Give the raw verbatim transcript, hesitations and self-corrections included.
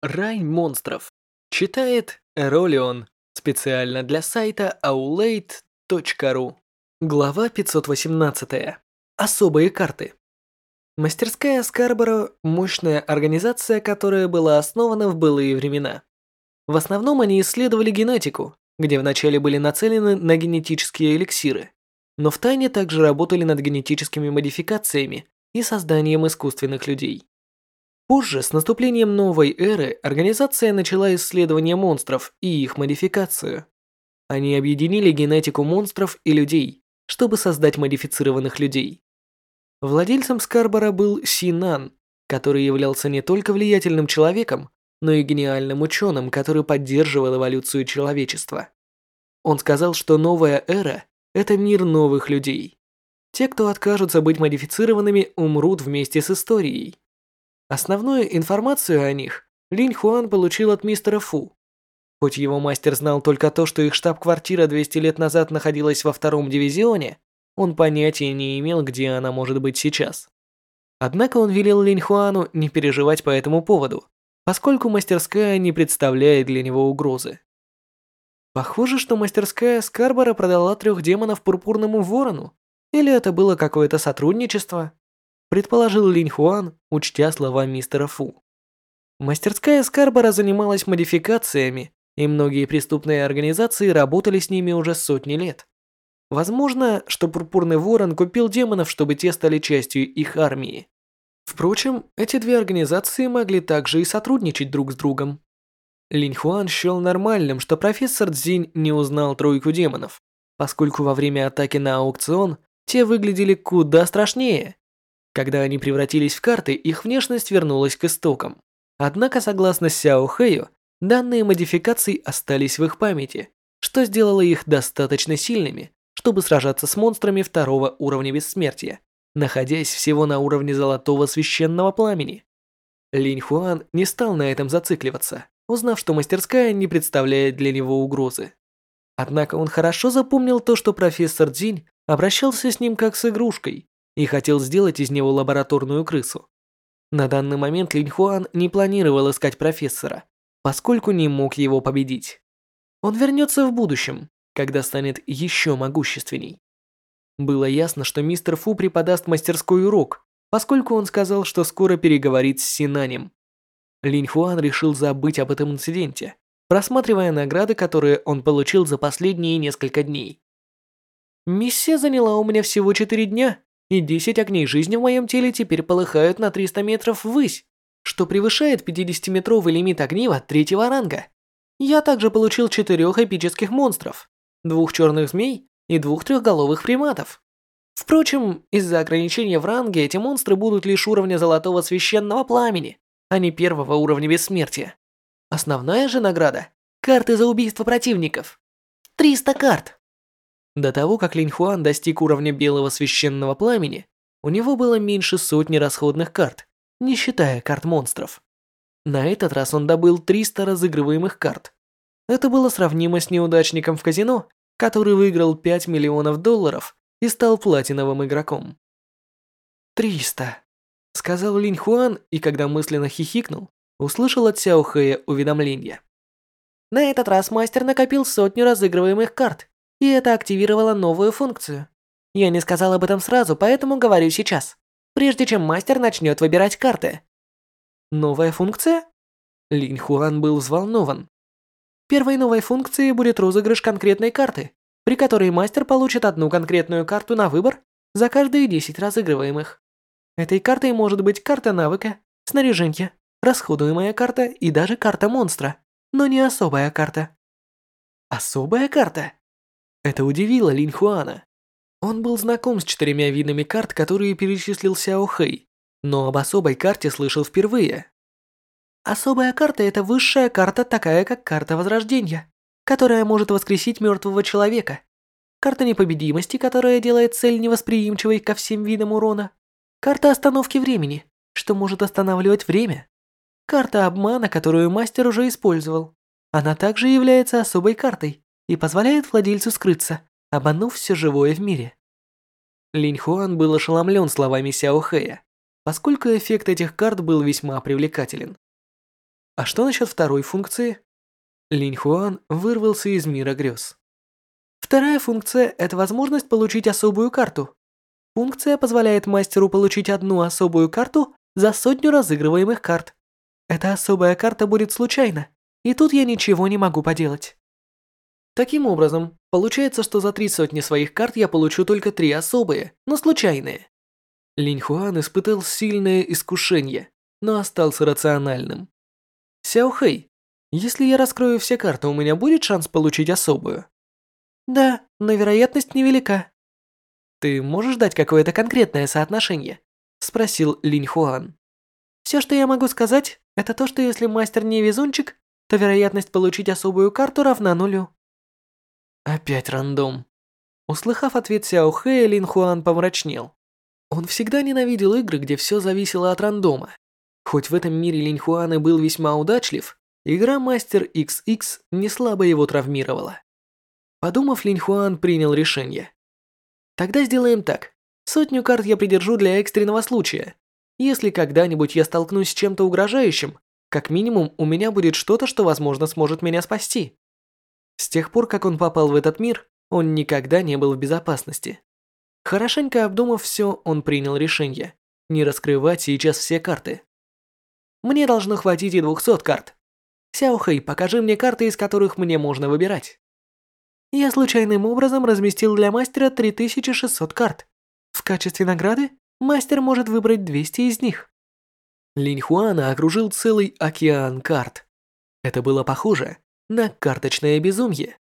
Рай монстров. Читает Эролион. Специально для сайта аулейт точка ру. Глава пятьсот восемнадцать. Особые карты. Мастерская Скарборо – мощная организация, которая была основана в былые времена. В основном они исследовали генетику, где вначале были нацелены на генетические эликсиры, но втайне также работали над генетическими модификациями и созданием искусственных людей. Позже, с наступлением новой эры, организация начала исследование монстров и их модификацию. Они объединили генетику монстров и людей, чтобы создать модифицированных людей. Владельцем Скарборо был Синан, который являлся не только влиятельным человеком, но и гениальным ученым, который поддерживал эволюцию человечества. Он сказал, что новая эра – это мир новых людей. Те, кто откажутся быть модифицированными, умрут вместе с историей. Основную информацию о них Линь Хуан получил от мистера Фу. Хоть его мастер знал только то, что их штаб-квартира двести лет назад находилась во втором дивизионе, он понятия не имел, где она может быть сейчас. Однако он велел Линь Хуану не переживать по этому поводу, поскольку мастерская не представляет для него угрозы. Похоже, что мастерская Скарборо продала трех демонов Пурпурному Ворону, или это было какое-то сотрудничество, предположил Линь Хуан, учтя слова мистера Фу. Мастерская Скарборо занималась модификациями, и многие преступные организации работали с ними уже сотни лет. Возможно, что Пурпурный Ворон купил демонов, чтобы те стали частью их армии. Впрочем, эти две организации могли также и сотрудничать друг с другом. Линь Хуан счел нормальным, что профессор Цзинь не узнал тройку демонов, поскольку во время атаки на аукцион те выглядели куда страшнее. Когда они превратились в карты, их внешность вернулась к истокам. Однако, согласно Сяо Хэю, данные модификации остались в их памяти, что сделало их достаточно сильными, чтобы сражаться с монстрами второго уровня бессмертия, находясь всего на уровне золотого священного пламени. Линь Хуан не стал на этом зацикливаться, узнав, что мастерская не представляет для него угрозы. Однако он хорошо запомнил то, что профессор Цзинь обращался с ним как с игрушкой и хотел сделать из него лабораторную крысу. На данный момент Линь Хуан не планировал искать профессора, поскольку не мог его победить. Он вернется в будущем, когда станет еще могущественней. Было ясно, что мистер Фу преподаст мастерской урок, поскольку он сказал, что скоро переговорит с Синанем. Линь Хуан решил забыть об этом инциденте, просматривая награды, которые он получил за последние несколько дней. Миссия заняла у меня всего четыре дня, и десять огней жизни в моем теле теперь полыхают на триста метров ввысь, что превышает пятидесятиметровый лимит огнива третьего ранга. Я также получил четырех эпических монстров, двух черных змей и двух трехголовых приматов. Впрочем, из-за ограничения в ранге эти монстры будут лишь уровня золотого священного пламени, а не первого уровня бессмертия. Основная же награда – карты за убийство противников. триста карт. До того, как Линь Хуан достиг уровня белого священного пламени, у него было меньше сотни расходных карт, не считая карт монстров. На этот раз он добыл триста разыгрываемых карт. Это было сравнимо с неудачником в казино, который выиграл пять миллионов долларов и стал платиновым игроком. «Триста», — сказал Линь Хуан, и когда мысленно хихикнул, услышал от Сяо Хэя уведомление. На этот раз мастер накопил сотню разыгрываемых карт, и это активировало новую функцию. Я не сказал об этом сразу, поэтому говорю сейчас, прежде чем мастер начнет выбирать карты. Новая функция? Линь Хуан был взволнован. Первой новой функцией будет розыгрыш конкретной карты, при которой мастер получит одну конкретную карту на выбор за каждые десять разыгрываемых. Этой картой может быть карта навыка, снаряжение, расходуемая карта и даже карта монстра, но не особая карта. Особая карта? Это удивило Линь Хуана. Он был знаком с четырьмя видами карт, которые перечислил Сяо Хэй, но об особой карте слышал впервые. Особая карта – это высшая карта, такая как карта Возрождения, которая может воскресить мертвого человека. Карта непобедимости, которая делает цель невосприимчивой ко всем видам урона. Карта остановки времени, что может останавливать время. Карта обмана, которую мастер уже использовал. Она также является особой картой и позволяет владельцу скрыться, обманув все живое в мире. Линь Хуан был ошеломлен словами Сяо Хэя, поскольку эффект этих карт был весьма привлекателен. А что насчет второй функции? Линь Хуан вырвался из мира грез. Вторая функция – это возможность получить особую карту. Функция позволяет мастеру получить одну особую карту за сотню разыгрываемых карт. Эта особая карта будет случайна, и тут я ничего не могу поделать. Таким образом, получается, что за три сотни своих карт я получу только три особые, но случайные. Линь Хуан испытал сильное искушение, но остался рациональным. Сяо Хэй, если я раскрою все карты, у меня будет шанс получить особую? Да, но вероятность невелика. Ты можешь дать какое-то конкретное соотношение? Спросил Линь Хуан. Все, что я могу сказать, это то, что если мастер не везунчик, то вероятность получить особую карту равна нулю. Опять рандом. Услыхав ответ Сяо Хэя, Линь Хуан помрачнел. Он всегда ненавидел игры, где все зависело от рандома. Хоть в этом мире Линь Хуан и был весьма удачлив, игра Мастер икс икс не слабо его травмировала. Подумав, Линь Хуан принял решение. Тогда сделаем так. Сотню карт я придержу для экстренного случая. Если когда-нибудь я столкнусь с чем-то угрожающим, как минимум у меня будет что-то, что, возможно, сможет меня спасти. С тех пор, как он попал в этот мир, он никогда не был в безопасности. Хорошенько обдумав все, он принял решение не раскрывать сейчас все карты. Мне должно хватить и двухсот карт. Сяо Хэй, покажи мне карты, из которых мне можно выбирать. Я случайным образом разместил для мастера три тысячи шестьсот карт. В качестве награды мастер может выбрать двести из них. Линь Хуана окружил целый океан карт. Это было похоже на карточное безумие.